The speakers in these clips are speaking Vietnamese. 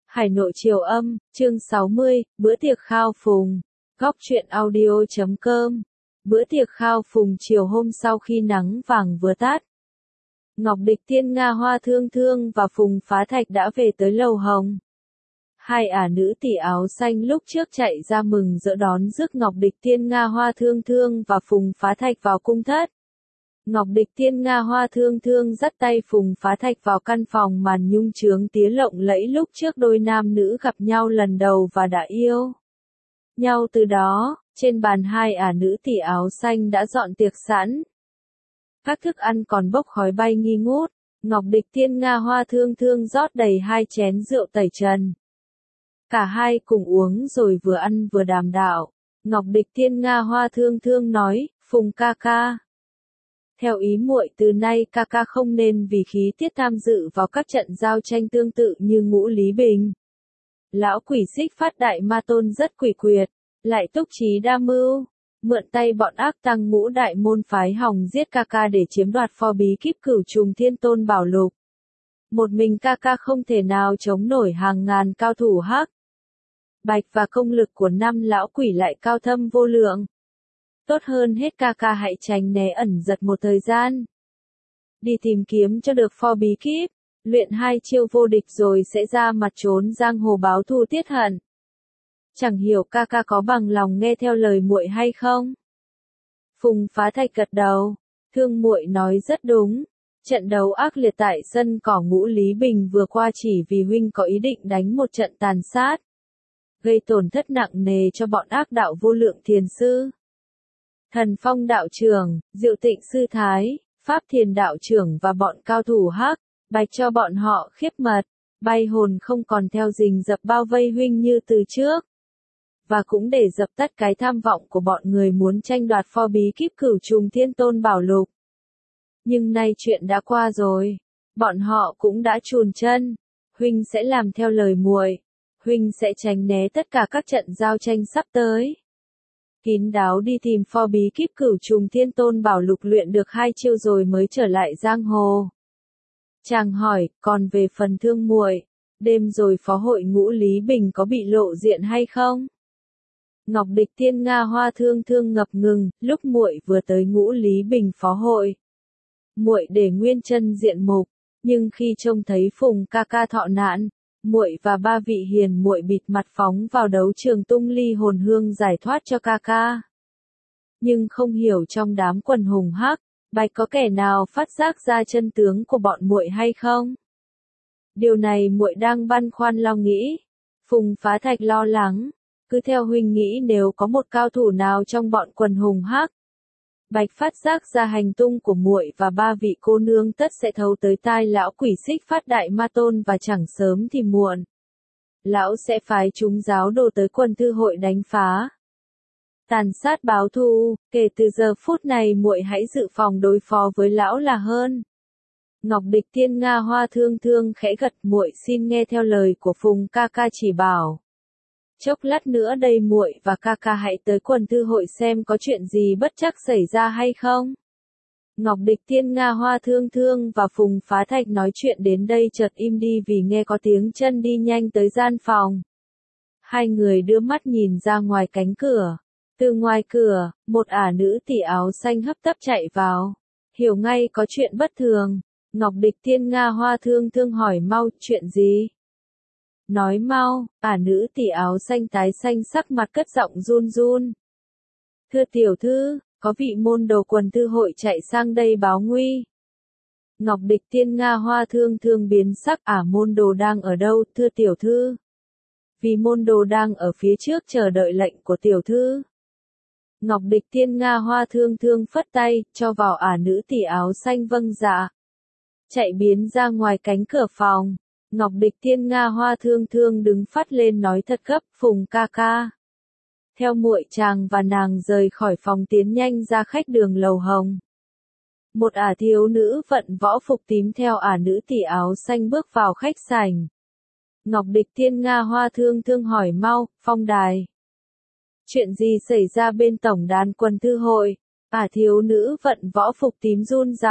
Hải Nội Chiều Âm, chương 60, bữa tiệc khao phùng. Góc truyện audio.com. Bữa tiệc khao phùng chiều hôm sau khi nắng vàng vừa tát. Ngọc Địch Tiên Nga Hoa Thương Thương và Phùng Phá Thạch đã về tới lầu hồng. Hai ả nữ tỷ áo xanh lúc trước chạy ra mừng rỡ đón rước Ngọc Địch Tiên Nga Hoa Thương Thương và Phùng Phá Thạch vào cung thất. Ngọc Địch Tiên Nga Hoa Thương Thương dắt tay Phùng Phá Thạch vào căn phòng màn nhung chướng tía lộng lẫy lúc trước đôi nam nữ gặp nhau lần đầu và đã yêu nhau từ đó. Trên bàn hai ả nữ tỷ áo xanh đã dọn tiệc sẵn. Các thức ăn còn bốc khói bay nghi ngút. Ngọc Địch Tiên Nga Hoa Thương Thương rót đầy 2 chén rượu tẩy trần. Cả hai cùng uống rồi vừa ăn vừa đàm đạo. Ngọc Địch Tiên Nga Hoa Thương Thương nói, Phùng ca ca. Theo ý muội từ nay ca ca không nên vì khí tiết tham dự vào các trận giao tranh tương tự như Ngũ Lý Bình. Lão quỷ Xích Phát Đại Ma Tôn rất quỷ quyệt, lại túc trí đa mưu, mượn tay bọn ác tăng Ngũ Đại môn phái hòng giết ca ca để chiếm đoạt pho bí kíp Cửu Trùng Thiên Tôn Bảo Lục. Một mình ca ca không thể nào chống nổi hàng ngàn cao thủ hắc bạch và công lực của 5 lão quỷ lại cao thâm vô lượng. Tốt hơn hết ca ca hãy tránh né ẩn giật một thời gian. Đi tìm kiếm cho được pho bí kíp, luyện 2 chiêu vô địch rồi sẽ ra mặt trốn giang hồ báo thù tiết hận. Chẳng hiểu ca ca có bằng lòng nghe theo lời muội hay không? Phùng Phá Thạch gật đầu, thương muội nói rất đúng. Trận đấu ác liệt tại sân cỏ Ngũ Lý Bình vừa qua chỉ vì huynh có ý định đánh một trận tàn sát, gây tổn thất nặng nề cho bọn ác đạo Vô Lượng Thiền Sư, Thần Phong đạo trưởng, Diệu Tịnh sư thái, Pháp Thiền đạo trưởng và bọn cao thủ hắc bạch cho bọn họ khiếp mật, bay hồn không còn theo rình rập bao vây huynh như từ trước. Và cũng để dập tắt cái tham vọng của bọn người muốn tranh đoạt pho bí kíp Cửu Trùng Thiên Tôn Bảo Lục. Nhưng nay chuyện đã qua rồi, bọn họ cũng đã chùn chân, huynh sẽ làm theo lời muội, huynh sẽ tránh né tất cả các trận giao tranh sắp tới. Kín đáo đi tìm pho bí kíp Cửu Trùng Thiên Tôn Bảo Lục luyện được 2 chiêu rồi mới trở lại giang hồ. Chàng hỏi, còn về phần thương muội, đêm rồi phó hội Ngũ Lý Bình có bị lộ diện hay không? Ngọc Địch Tiên Nga Hoa Thương Thương ngập ngừng, lúc muội vừa tới Ngũ Lý Bình phó hội, muội để nguyên chân diện mục, nhưng khi trông thấy Phùng ca ca thọ nạn, muội và 3 vị hiền muội bịt mặt phóng vào đấu trường tung ly hồn hương giải thoát cho ca ca. Nhưng không hiểu trong đám quần hùng hắc bạch có kẻ nào phát giác ra chân tướng của bọn muội hay không? Điều này muội đang băn khoăn lo nghĩ. Phùng Phá Thạch lo lắng, cứ theo huynh nghĩ nếu có một cao thủ nào trong bọn quần hùng hắc bạch phát giác ra hành tung của muội và 3 vị cô nương tất sẽ thấu tới tai lão quỷ Xích Phát Đại Ma Tôn và chẳng sớm thì muộn, lão sẽ phái chúng giáo đồ tới Quần Thư Hội đánh phá, tàn sát báo thù. Kể từ giờ phút này muội hãy dự phòng đối phó với lão là hơn. Ngọc Địch Tiên Nga Hoa Thương Thương khẽ gật, muội xin nghe theo lời của Phùng ca ca chỉ bảo. Chốc lát nữa đây muội và ca ca hãy tới Quần Thư Hội xem có chuyện gì bất trắc xảy ra hay không. Ngọc Địch Tiên Nga Hoa Thương Thương và Phùng Phá Thạch nói chuyện đến đây chợt im đi vì nghe có tiếng chân đi nhanh tới gian phòng. Hai người đưa mắt nhìn ra ngoài cánh cửa. Từ ngoài cửa, một ả nữ tỷ áo xanh hấp tấp chạy vào. Hiểu ngay có chuyện bất thường. Ngọc Địch Tiên Nga Hoa Thương Thương hỏi mau, chuyện gì? Nói mau, ả nữ tỷ áo xanh tái xanh sắc mặt cất giọng run run. Thưa tiểu thư, có vị môn đồ Quần Thư Hội chạy sang đây báo nguy. Ngọc Địch Tiên Nga Hoa Thương Thương biến sắc, ả môn đồ đang ở đâu, thưa tiểu thư? Vì môn đồ đang ở phía trước chờ đợi lệnh của tiểu thư. Ngọc Địch Tiên Nga Hoa Thương Thương phất tay, cho vào ả nữ tỷ áo xanh vâng dạ. Chạy biến ra ngoài cánh cửa phòng. Ngọc Địch Tiên Nga Hoa Thương Thương đứng phắt lên nói thật gấp, Phùng ca ca. Theo muội chàng và nàng rời khỏi phòng tiến nhanh ra khách đường lầu hồng. Một ả thiếu nữ vận võ phục tím theo ả nữ tỷ áo xanh bước vào khách sảnh. Ngọc Địch Tiên Nga Hoa Thương Thương hỏi mau, Phong đài. Chuyện gì xảy ra bên tổng đàn Quần Thư Hội? Ả thiếu nữ vận võ phục tím run giọng.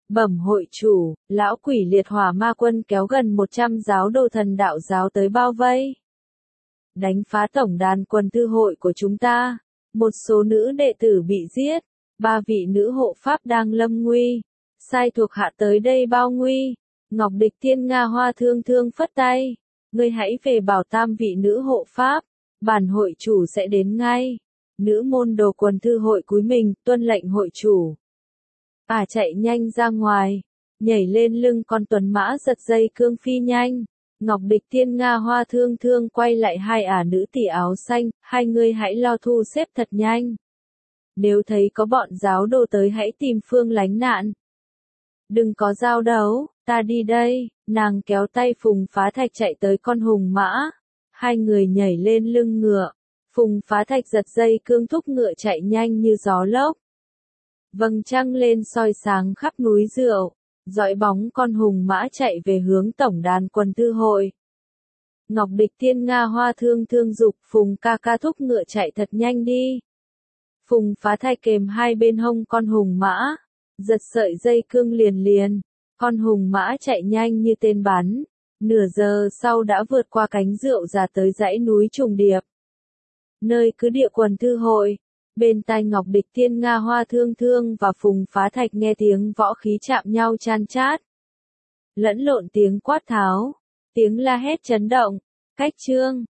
Bẩm hội chủ, lão quỷ liệt hỏa ma quân kéo gần 100 giáo đồ thần đạo giáo tới bao vây. Đánh phá tổng đàn quần thư hội của chúng ta. Một số nữ đệ tử bị giết. 3 vị nữ hộ pháp đang lâm nguy. Sai thuộc hạ tới đây bao nguy. Ngọc Địch Thiên Nga Hoa thương thương phất tay. Ngươi hãy về bảo 3 vị nữ hộ pháp. Bản hội chủ sẽ đến ngay. Nữ môn đồ quần thư hội cúi mình, tuân lệnh hội chủ. Chạy nhanh ra ngoài. Nhảy lên lưng con tuần mã giật dây cương phi nhanh. Ngọc Địch Thiên Nga Hoa thương thương quay lại 2 nữ tỷ áo xanh, hai người hãy lo thu xếp thật nhanh. Nếu thấy có bọn giáo đồ tới hãy tìm phương lánh nạn. Đừng có giao đấu, ta đi đây. Nàng kéo tay Phùng Phá Thạch chạy tới con hùng mã. Hai người nhảy lên lưng ngựa. Phùng Phá Thạch giật dây cương thúc ngựa chạy nhanh như gió lốc. Vầng trăng lên soi sáng khắp núi rượu. Dõi bóng con hùng mã chạy về hướng tổng đàn quần thư hội. Ngọc Địch Thiên Nga Hoa thương thương dục Phùng ca ca thúc ngựa chạy thật nhanh đi. Phùng Phá Thạch kềm hai bên hông con hùng mã. Giật sợi dây cương liền liền. Con hùng mã chạy nhanh như tên bắn. Nửa giờ sau đã vượt qua cánh rượu ra tới dãy núi trùng điệp. Nơi cứ địa quần thư hội. Bên tai Ngọc Địch Thiên Nga Hoa thương thương và Phùng Phá Thạch nghe tiếng võ khí chạm nhau chan chát. Lẫn lộn tiếng quát tháo. Tiếng la hét chấn động. Cách chương.